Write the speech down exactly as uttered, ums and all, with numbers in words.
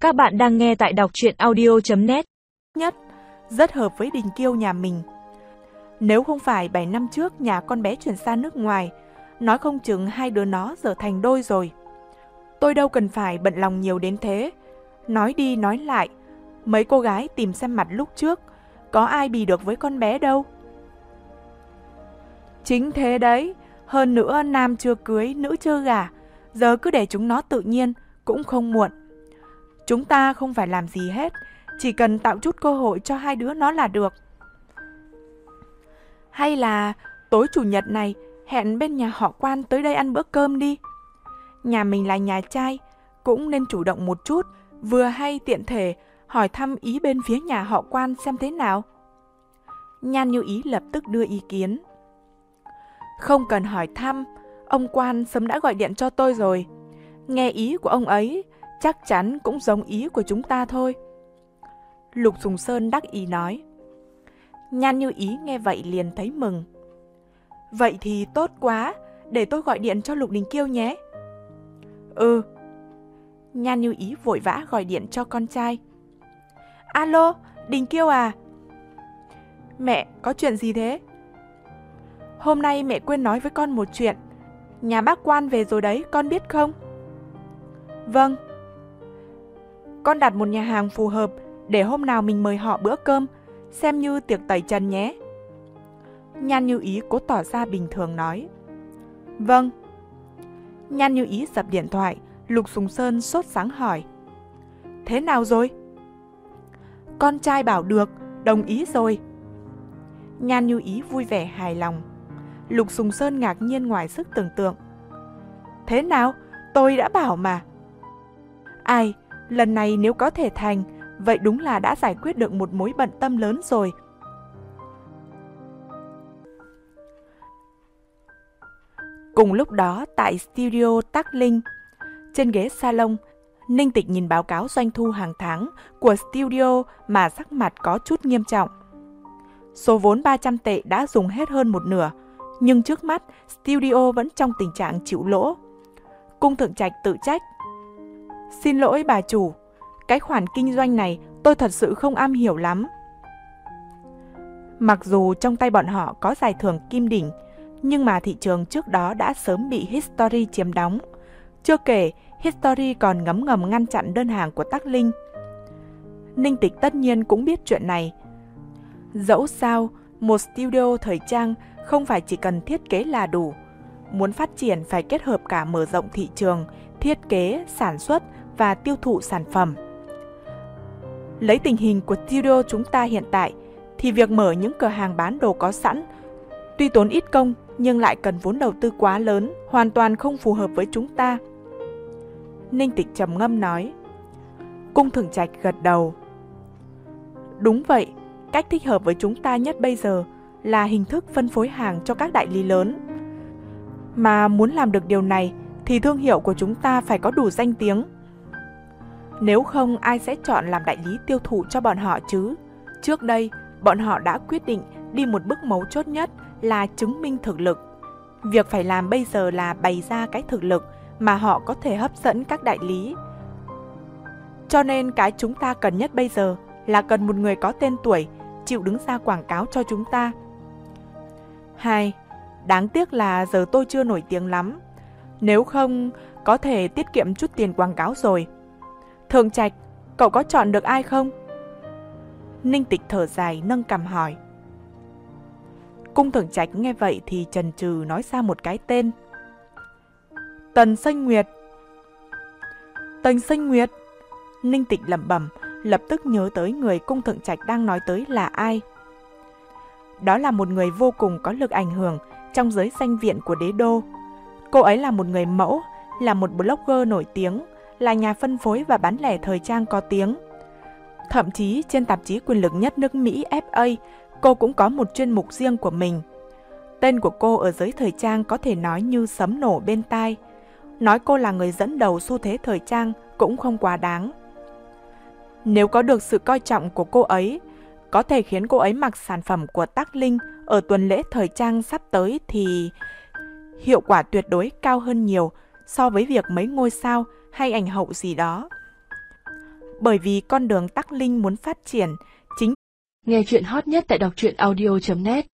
Các bạn đang nghe tại đọc truyện audio chấm net. Nhất, rất hợp với Đình Kiêu nhà mình. Nếu không phải bảy năm trước nhà con bé chuyển sang nước ngoài, nói không chừng hai đứa nó giờ thành đôi rồi. Tôi đâu cần phải bận lòng nhiều đến thế. Nói đi nói lại, mấy cô gái tìm xem mặt lúc trước, có ai bì được với con bé đâu. Chính thế đấy, hơn nữa nam chưa cưới, nữ chưa gả, giờ cứ để chúng nó tự nhiên, cũng không muộn. Chúng ta không phải làm gì hết, chỉ cần tạo chút cơ hội cho hai đứa nó là được. Hay là tối chủ nhật này hẹn bên nhà họ Quan tới đây ăn bữa cơm đi. Nhà mình là nhà trai, cũng nên chủ động một chút, vừa hay tiện thể hỏi thăm ý bên phía nhà họ Quan xem thế nào. Nhan Như Ý lập tức đưa ý kiến. Không cần hỏi thăm, ông Quan sớm đã gọi điện cho tôi rồi. Nghe ý của ông ấy, chắc chắn cũng giống ý của chúng ta thôi. Lục Sùng Sơn đắc ý nói. Nhan Như Ý nghe vậy liền thấy mừng. Vậy thì tốt quá, để tôi gọi điện cho Lục Đình Kiêu nhé. Ừ. Nhan Như Ý vội vã gọi điện cho con trai. Alo, Đình Kiêu à? Mẹ, có chuyện gì thế? Hôm nay mẹ quên nói với con một chuyện. Nhà bác Quan về rồi đấy, con biết không? Vâng. Con đặt một nhà hàng phù hợp để hôm nào mình mời họ bữa cơm, xem như tiệc tẩy trần nhé. Nhan Như Ý cố tỏ ra bình thường nói. Vâng. Nhan Như Ý dập điện thoại, Lục Sùng Sơn sốt sắng hỏi. Thế nào rồi? Con trai bảo được, đồng ý rồi. Nhan Như Ý vui vẻ hài lòng. Lục Sùng Sơn ngạc nhiên ngoài sức tưởng tượng. Thế nào? Tôi đã bảo mà. Ai, lần này nếu có thể thành, vậy đúng là đã giải quyết được một mối bận tâm lớn rồi. Cùng lúc đó, tại studio Tắc Linh, trên ghế salon, Ninh Tịch nhìn báo cáo doanh thu hàng tháng của studio mà sắc mặt có chút nghiêm trọng. Số vốn ba trăm tệ đã dùng hết hơn một nửa, nhưng trước mắt studio vẫn trong tình trạng chịu lỗ. Cung Thượng Trạch tự trách. Xin lỗi bà chủ, cái khoản kinh doanh này tôi thật sự không am hiểu lắm. Mặc dù trong tay bọn họ có giải thưởng kim đỉnh, nhưng mà thị trường trước đó đã sớm bị History chiếm đóng. Chưa kể, History còn ngấm ngầm ngăn chặn đơn hàng của Tắc Linh. Ninh Tịch tất nhiên cũng biết chuyện này. Dẫu sao, một studio thời trang không phải chỉ cần thiết kế là đủ. Muốn phát triển phải kết hợp cả mở rộng thị trường, thiết kế, sản xuất và tiêu thụ sản phẩm. Lấy tình hình của studio chúng ta hiện tại, thì việc mở những cửa hàng bán đồ có sẵn, tuy tốn ít công nhưng lại cần vốn đầu tư quá lớn, hoàn toàn không phù hợp với chúng ta. Ninh Tịch trầm ngâm nói. Cung Thượng Trạch gật đầu. Đúng vậy, cách thích hợp với chúng ta nhất bây giờ là hình thức phân phối hàng cho các đại lý lớn. Mà muốn làm được điều này thì thương hiệu của chúng ta phải có đủ danh tiếng. Nếu không ai sẽ chọn làm đại lý tiêu thụ cho bọn họ chứ. Trước đây, bọn họ đã quyết định đi một bước mấu chốt nhất là chứng minh thực lực. Việc phải làm bây giờ là bày ra cái thực lực mà họ có thể hấp dẫn các đại lý. Cho nên cái chúng ta cần nhất bây giờ là cần một người có tên tuổi, chịu đứng ra quảng cáo cho chúng ta. Hai, đáng tiếc là giờ tôi chưa nổi tiếng lắm. Nếu không, có thể tiết kiệm chút tiền quảng cáo rồi. Thượng Trạch, cậu có chọn được ai không? Ninh Tịch thở dài nâng cằm hỏi. Cung Thượng Trạch nghe vậy thì chần chừ nói ra một cái tên. Tần Xanh Nguyệt. Tần Xanh Nguyệt. Ninh Tịch lẩm bẩm, lập tức nhớ tới người Cung Thượng Trạch đang nói tới là ai. Đó là một người vô cùng có lực ảnh hưởng trong giới danh viện của đế đô. Cô ấy là một người mẫu, là một blogger nổi tiếng, là nhà phân phối và bán lẻ thời trang có tiếng. Thậm chí trên tạp chí quyền lực nhất nước Mỹ ép a, cô cũng có một chuyên mục riêng của mình. Tên của cô ở giới thời trang có thể nói như sấm nổ bên tai. Nói cô là người dẫn đầu xu thế thời trang cũng không quá đáng. Nếu có được sự coi trọng của cô ấy, có thể khiến cô ấy mặc sản phẩm của Tắc Linh ở tuần lễ thời trang sắp tới thì hiệu quả tuyệt đối cao hơn nhiều so với việc mấy ngôi sao hay ảnh hậu gì đó. bởi vì con đường Tắc Linh muốn phát triển chính. Nghe chuyện hot nhất tại đọc truyện audio chấm net